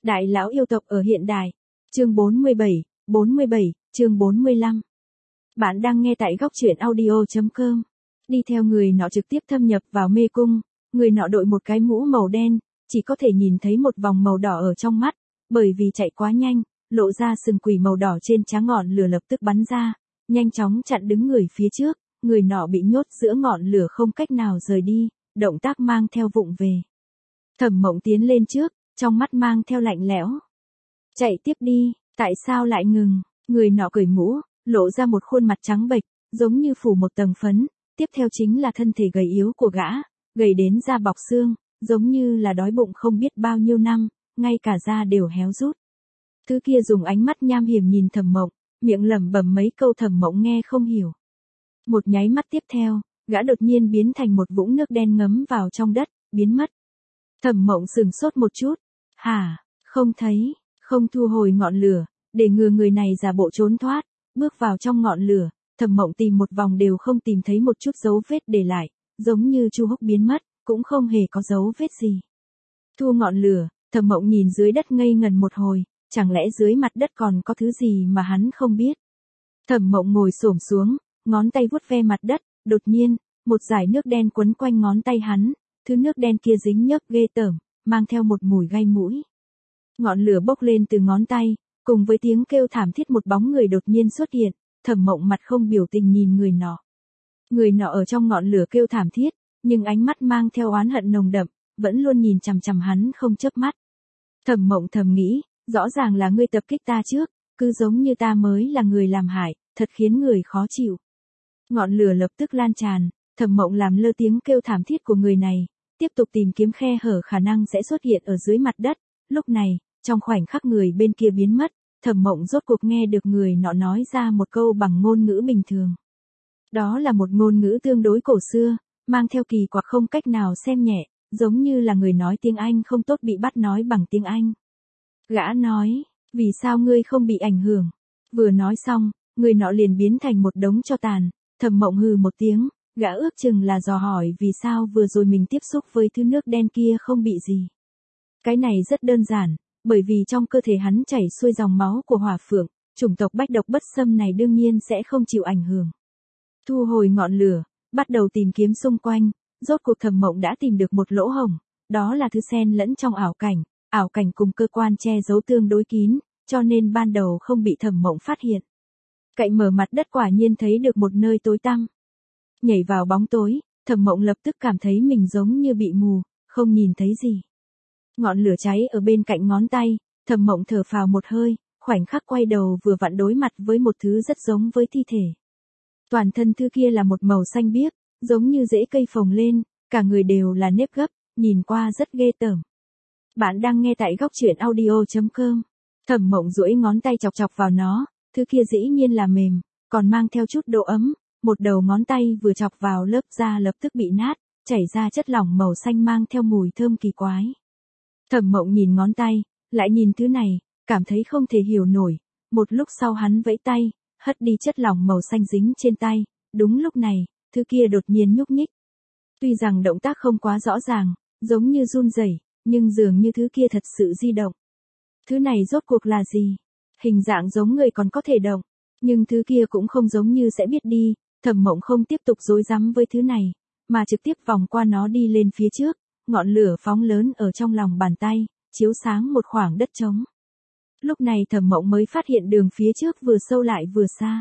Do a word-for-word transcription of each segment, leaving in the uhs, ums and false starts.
Đại lão yêu tộc ở hiện đại. Chương bốn mươi bảy, bốn mươi bảy, chương bốn mươi lăm. Bạn đang nghe tại góc truyện audio chấm com. Đi theo người nọ trực tiếp thâm nhập vào mê cung, người nọ đội một cái mũ màu đen, chỉ có thể nhìn thấy một vòng màu đỏ ở trong mắt, bởi vì chạy quá nhanh, lộ ra sừng quỷ màu đỏ trên trán, ngọn lửa lập tức bắn ra, nhanh chóng chặn đứng người phía trước, người nọ bị nhốt giữa ngọn lửa không cách nào rời đi, động tác mang theo vụng về. Thẩm Mộng tiến lên trước, trong mắt mang theo lạnh lẽo. Chạy tiếp đi, tại sao lại ngừng? Người nọ cởi mũ, lộ ra một khuôn mặt trắng bệch, giống như phủ một tầng phấn, tiếp theo chính là thân thể gầy yếu của gã, gầy đến da bọc xương, giống như là đói bụng không biết bao nhiêu năm, ngay cả da đều héo rút. Thứ kia dùng ánh mắt nham hiểm nhìn Thẩm Mộng, miệng lẩm bẩm mấy câu Thẩm Mộng nghe không hiểu. Một nháy mắt tiếp theo, gã đột nhiên biến thành một vũng nước đen ngấm vào trong đất, biến mất. Thẩm Mộng sửng sốt một chút. Hả, không thấy, không thu hồi ngọn lửa, để ngừa người này giả bộ trốn thoát, bước vào trong ngọn lửa, Thẩm Mộng tìm một vòng đều không tìm thấy một chút dấu vết để lại, giống như Chu Húc biến mất, cũng không hề có dấu vết gì. Thu ngọn lửa, Thẩm Mộng nhìn dưới đất ngây ngần một hồi, chẳng lẽ dưới mặt đất còn có thứ gì mà hắn không biết. Thẩm Mộng ngồi xổm xuống, ngón tay vuốt ve mặt đất, đột nhiên, một dải nước đen quấn quanh ngón tay hắn, thứ nước đen kia dính nhớp ghê tởm, mang theo một mùi gai mũi. Ngọn lửa bốc lên từ ngón tay, cùng với tiếng kêu thảm thiết, một bóng người đột nhiên xuất hiện, Thẩm Mộng mặt không biểu tình nhìn người nọ. Người nọ ở trong ngọn lửa kêu thảm thiết, nhưng ánh mắt mang theo oán hận nồng đậm, vẫn luôn nhìn chằm chằm hắn không chớp mắt. Thẩm Mộng thầm nghĩ, rõ ràng là ngươi tập kích ta trước, cứ giống như ta mới là người làm hại, thật khiến người khó chịu. Ngọn lửa lập tức lan tràn, Thẩm Mộng làm lơ tiếng kêu thảm thiết của người này, tiếp tục tìm kiếm khe hở khả năng sẽ xuất hiện ở dưới mặt đất. Lúc này, trong khoảnh khắc người bên kia biến mất, Thẩm Mộng rốt cuộc nghe được người nọ nói ra một câu bằng ngôn ngữ bình thường. Đó là một ngôn ngữ tương đối cổ xưa, mang theo kỳ quặc không cách nào xem nhẹ, giống như là người nói tiếng Anh không tốt bị bắt nói bằng tiếng Anh. Gã nói, vì sao ngươi không bị ảnh hưởng? Vừa nói xong, người nọ liền biến thành một đống tro tàn. Thẩm Mộng hừ một tiếng, gã ước chừng là dò hỏi vì sao vừa rồi mình tiếp xúc với thứ nước đen kia không bị gì. Cái này rất đơn giản, bởi vì trong cơ thể hắn chảy xuôi dòng máu của hỏa phượng, chủng tộc bách độc bất xâm này đương nhiên sẽ không chịu ảnh hưởng. Thu hồi ngọn lửa, bắt đầu tìm kiếm xung quanh, rốt cuộc Thẩm Mộng đã tìm được một lỗ hổng, đó là thứ xen lẫn trong ảo cảnh, ảo cảnh cùng cơ quan che giấu tương đối kín, cho nên ban đầu không bị Thẩm Mộng phát hiện. Cạnh mở mặt đất quả nhiên thấy được một nơi tối tăm. Nhảy vào bóng tối, Thẩm Mộng lập tức cảm thấy mình giống như bị mù, không nhìn thấy gì. Ngọn lửa cháy ở bên cạnh ngón tay, Thẩm Mộng thở phào một hơi, khoảnh khắc quay đầu vừa vặn đối mặt với một thứ rất giống với thi thể. Toàn thân thứ kia là một màu xanh biếc, giống như rễ cây phồng lên, cả người đều là nếp gấp, nhìn qua rất ghê tởm. Bạn đang nghe tại góc truyện audio chấm com. Thẩm Mộng duỗi ngón tay chọc chọc vào nó, thứ kia dĩ nhiên là mềm, còn mang theo chút độ ấm, một đầu ngón tay vừa chọc vào lớp da lập tức bị nát, chảy ra chất lỏng màu xanh mang theo mùi thơm kỳ quái. Thẩm Mộng nhìn ngón tay, lại nhìn thứ này, cảm thấy không thể hiểu nổi, một lúc sau hắn vẫy tay, hất đi chất lỏng màu xanh dính trên tay, đúng lúc này, thứ kia đột nhiên nhúc nhích. Tuy rằng động tác không quá rõ ràng, giống như run rẩy, nhưng dường như thứ kia thật sự di động. Thứ này rốt cuộc là gì? Hình dạng giống người còn có thể động, nhưng thứ kia cũng không giống như sẽ biết đi. Thẩm Mộng không tiếp tục rối rắm với thứ này, mà trực tiếp vòng qua nó đi lên phía trước, ngọn lửa phóng lớn ở trong lòng bàn tay, chiếu sáng một khoảng đất trống. Lúc này Thẩm Mộng mới phát hiện đường phía trước vừa sâu lại vừa xa.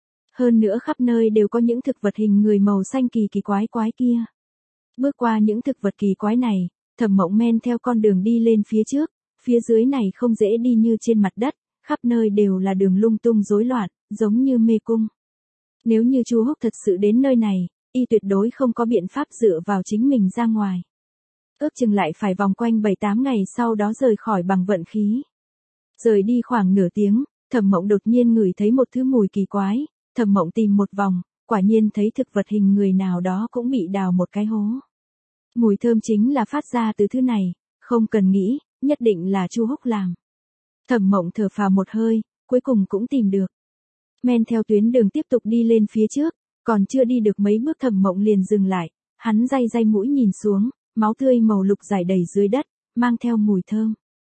Hơn nữa khắp nơi đều có những thực vật hình người màu xanh kỳ kỳ quái quái kia. Bước qua những thực vật kỳ quái này, Thẩm Mộng men theo con đường đi lên phía trước, phía dưới này không dễ đi như trên mặt đất, khắp nơi đều là đường lung tung rối loạn, giống như mê cung. Nếu như Chu Húc thật sự đến nơi này, y tuyệt đối không có biện pháp dựa vào chính mình ra ngoài. Ước chừng lại phải vòng quanh bảy tám ngày sau đó rời khỏi bằng vận khí. Rời đi khoảng nửa tiếng, Thẩm Mộng đột nhiên ngửi thấy một thứ mùi kỳ quái, Thẩm Mộng tìm một vòng, quả nhiên thấy thực vật hình người nào đó cũng bị đào một cái hố. Mùi thơm chính là phát ra từ thứ này, không cần nghĩ, nhất định là Chu Húc làm. Thẩm Mộng thở phào một hơi, cuối cùng cũng tìm được. Men theo tuyến đường tiếp tục đi lên phía trước, còn chưa đi được mấy bước Thẩm Mộng liền dừng lại, hắn day day mũi nhìn xuống, máu tươi màu lục rải đầy dưới đất, mang theo mùi thơm.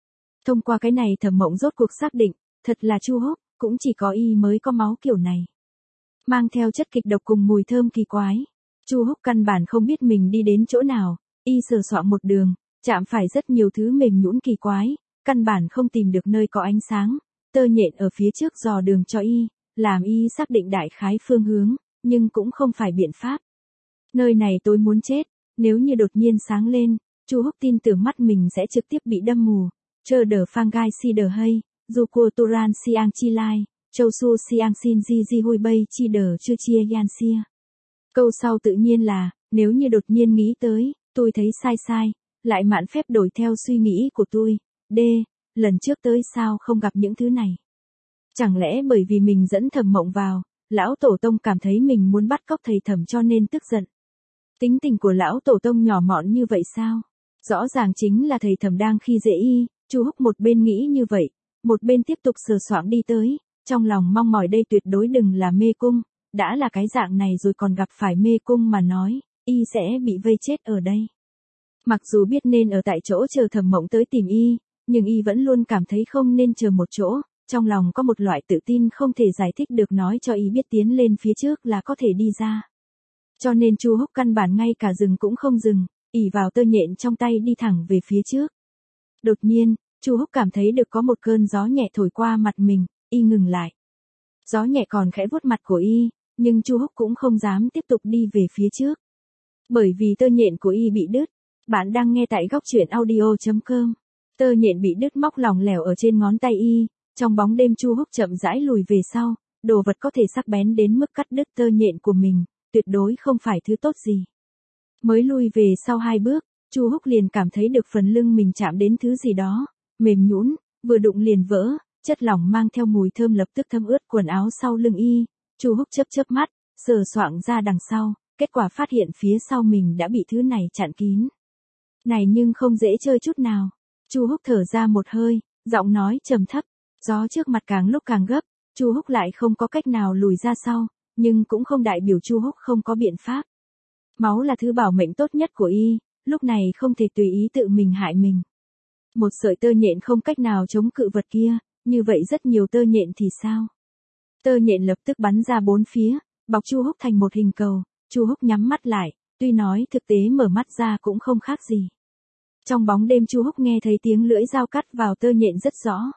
Thông qua cái này Thẩm Mộng rốt cuộc xác định, thật là Chu Húc, cũng chỉ có y mới có máu kiểu này. Mang theo chất kịch độc cùng mùi thơm kỳ quái. Chu Húc căn bản không biết mình đi đến chỗ nào, y sờ soạng một đường, chạm phải rất nhiều thứ mềm nhũn kỳ quái, căn bản không tìm được nơi có ánh sáng, tơ nhện ở phía trước dò đường cho y, làm y xác định đại khái phương hướng, nhưng cũng không phải biện pháp. Nơi này tối muốn chết, nếu như đột nhiên sáng lên, Chu Húc tin tưởng mắt mình sẽ trực tiếp bị đâm mù. Chơ đờ phang gai si đờ hay, dù cua turan siang chi lai, châu su siang xin di di hui bay chi đờ chưa chia yan xia. Câu sau tự nhiên là, nếu như đột nhiên nghĩ tới, tôi thấy sai sai, lại mạn phép đổi theo suy nghĩ của tôi. D. Lần trước tới sao không gặp những thứ này? Chẳng lẽ bởi vì mình dẫn Thẩm Mộng vào, lão tổ tông cảm thấy mình muốn bắt cóc thầy Thẩm cho nên tức giận. Tính tình của lão tổ tông nhỏ mọn như vậy sao? Rõ ràng chính là thầy Thẩm đang khi dễ y. Chu Húc một bên nghĩ như vậy, một bên tiếp tục sờ soạng đi tới, trong lòng mong mỏi đây tuyệt đối đừng là mê cung, đã là cái dạng này rồi còn gặp phải mê cung mà nói, y sẽ bị vây chết ở đây. Mặc dù biết nên ở tại chỗ chờ Thẩm Mộng tới tìm y, nhưng y vẫn luôn cảm thấy không nên chờ một chỗ, trong lòng có một loại tự tin không thể giải thích được nói cho y biết tiến lên phía trước là có thể đi ra. Cho nên Chu Húc căn bản ngay cả dừng cũng không dừng, ỷ vào tơ nhện trong tay đi thẳng về phía trước. Đột nhiên, Chu Húc cảm thấy được có một cơn gió nhẹ thổi qua mặt mình, y ngừng lại. Gió nhẹ còn khẽ vuốt mặt của y, nhưng Chu Húc cũng không dám tiếp tục đi về phía trước. Bởi vì tơ nhện của y bị đứt. Bạn đang nghe tại góc truyện audio chấm com. Tơ nhện bị đứt móc lỏng lẻo ở trên ngón tay y, trong bóng đêm Chu Húc chậm rãi lùi về sau, đồ vật có thể sắc bén đến mức cắt đứt tơ nhện của mình, tuyệt đối không phải thứ tốt gì. Mới lui về sau hai bước, Chu Húc liền cảm thấy được phần lưng mình chạm đến thứ gì đó, mềm nhũn, vừa đụng liền vỡ, chất lỏng mang theo mùi thơm lập tức thấm ướt quần áo sau lưng y. Chu Húc chớp chớp mắt, sờ soạng ra đằng sau, kết quả phát hiện phía sau mình đã bị thứ này chặn kín. Này nhưng không dễ chơi chút nào. Chu Húc thở ra một hơi, giọng nói trầm thấp, gió trước mặt càng lúc càng gấp, Chu Húc lại không có cách nào lùi ra sau, nhưng cũng không đại biểu Chu Húc không có biện pháp. Máu là thứ bảo mệnh tốt nhất của y, lúc này không thể tùy ý tự mình hại mình. Một sợi tơ nhện không cách nào chống cự vật kia, như vậy rất nhiều tơ nhện thì sao? Tơ nhện lập tức bắn ra bốn phía, bọc Chu Húc thành một hình cầu, Chu Húc nhắm mắt lại, tuy nói thực tế mở mắt ra cũng không khác gì. Trong bóng đêm Chu Húc nghe thấy tiếng lưỡi dao cắt vào tơ nhện rất rõ.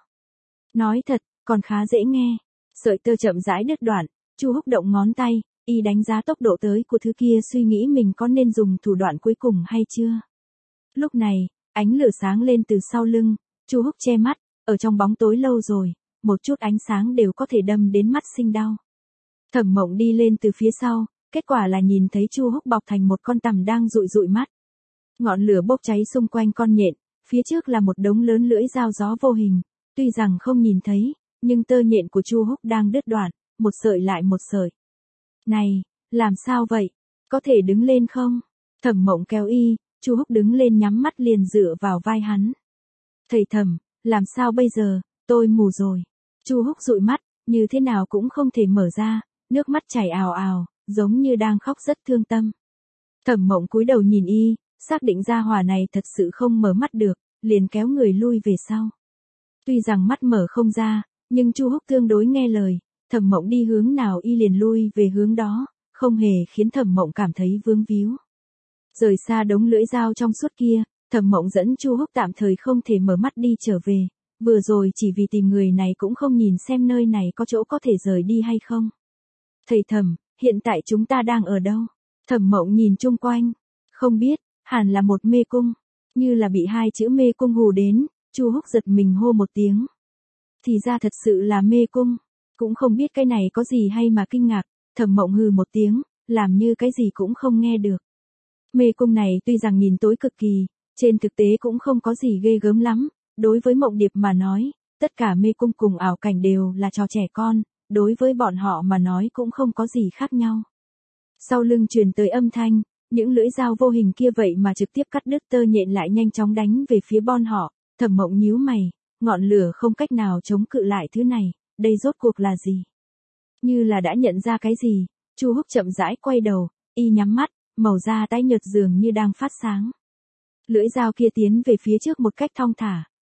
Nói thật, còn khá dễ nghe. Sợi tơ chậm rãi đứt đoạn, Chu Húc động ngón tay, y đánh giá tốc độ tới của thứ kia suy nghĩ mình có nên dùng thủ đoạn cuối cùng hay chưa. Lúc này, ánh lửa sáng lên từ sau lưng, Chu Húc che mắt, ở trong bóng tối lâu rồi, một chút ánh sáng đều có thể đâm đến mắt sinh đau. Thẩm Mộng đi lên từ phía sau, kết quả là nhìn thấy Chu Húc bọc thành một con tằm đang dụi dụi mắt. Ngọn lửa bốc cháy xung quanh con nhện, phía trước là một đống lớn lưỡi dao gió vô hình, tuy rằng không nhìn thấy, nhưng tơ nhện của Chu Húc đang đứt đoạn, một sợi lại một sợi. Này, làm sao vậy? Có thể đứng lên không? Thẩm Mộng kéo y, Chu Húc đứng lên nhắm mắt liền dựa vào vai hắn. Thầy Thẩm, làm sao bây giờ, tôi mù rồi. Chu Húc dụi mắt, như thế nào cũng không thể mở ra, nước mắt chảy ào ào, giống như đang khóc rất thương tâm. Thẩm Mộng cúi đầu nhìn y, xác định ra hỏa này thật sự không mở mắt được, liền kéo người lui về sau. Tuy rằng mắt mở không ra, nhưng Chu Húc tương đối nghe lời, Thẩm Mộng đi hướng nào y liền lui về hướng đó, không hề khiến Thẩm Mộng cảm thấy vướng víu. Rời xa đống lưỡi dao trong suốt kia, Thẩm Mộng dẫn Chu Húc tạm thời không thể mở mắt đi trở về, vừa rồi chỉ vì tìm người này cũng không nhìn xem nơi này có chỗ có thể rời đi hay không. Thầy Thẩm, hiện tại chúng ta đang ở đâu? Thẩm Mộng nhìn chung quanh, không biết, hẳn là một mê cung, như là bị hai chữ mê cung hù đến, Chu Húc giật mình hô một tiếng. Thì ra thật sự là mê cung, cũng không biết cái này có gì hay mà kinh ngạc, Thẩm Mộng hừ một tiếng, làm như cái gì cũng không nghe được. Mê cung này tuy rằng nhìn tối cực kỳ, trên thực tế cũng không có gì ghê gớm lắm, đối với Mộng Điệp mà nói, tất cả mê cung cùng ảo cảnh đều là trò trẻ con, đối với bọn họ mà nói cũng không có gì khác nhau. Sau lưng truyền tới âm thanh, những lưỡi dao vô hình kia vậy mà trực tiếp cắt đứt tơ nhện lại nhanh chóng đánh về phía bọn họ, Thẩm Mộng nhíu mày, ngọn lửa không cách nào chống cự lại thứ này, đây rốt cuộc là gì? Như là đã nhận ra cái gì, Chu Húc chậm rãi quay đầu, y nhắm mắt, màu da tái nhợt dường như đang phát sáng. Lưỡi dao kia tiến về phía trước một cách thong thả,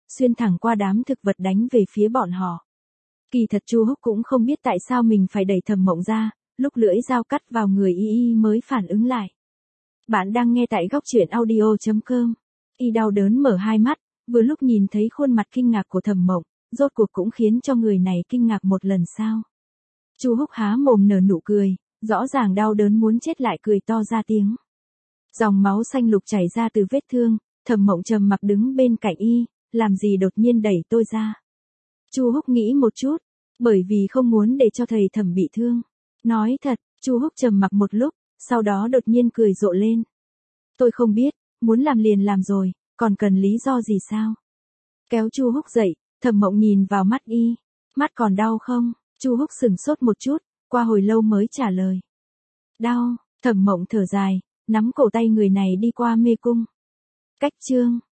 xuyên thẳng qua đám thực vật đánh về phía bọn họ. Kỳ thật Chu Húc cũng không biết tại sao mình phải đẩy Thẩm Mộng ra, lúc lưỡi dao cắt vào người y y mới phản ứng lại. Bạn đang nghe tại góc truyện audio chấm com. Y đau đớn mở hai mắt, vừa lúc nhìn thấy khuôn mặt kinh ngạc của Thẩm Mộng, rốt cuộc cũng khiến cho người này kinh ngạc một lần sao. Chu Húc há mồm nở nụ cười, rõ ràng đau đớn muốn chết lại cười to ra tiếng. Dòng máu xanh lục chảy ra từ vết thương, Thẩm Mộng trầm mặc đứng bên cạnh y, làm gì đột nhiên đẩy tôi ra. Chu Húc nghĩ một chút, bởi vì không muốn để cho thầy Thẩm bị thương. Nói thật, Chu Húc trầm mặc một lúc, sau đó đột nhiên cười rộ lên. Tôi không biết, muốn làm liền làm rồi, còn cần lý do gì sao? Kéo Chu Húc dậy, Thẩm Mộng nhìn vào mắt y, mắt còn đau không? Chu Húc sửng sốt một chút, qua hồi lâu mới trả lời. Đau, Thẩm Mộng thở dài, nắm cổ tay người này đi qua mê cung. Cách chương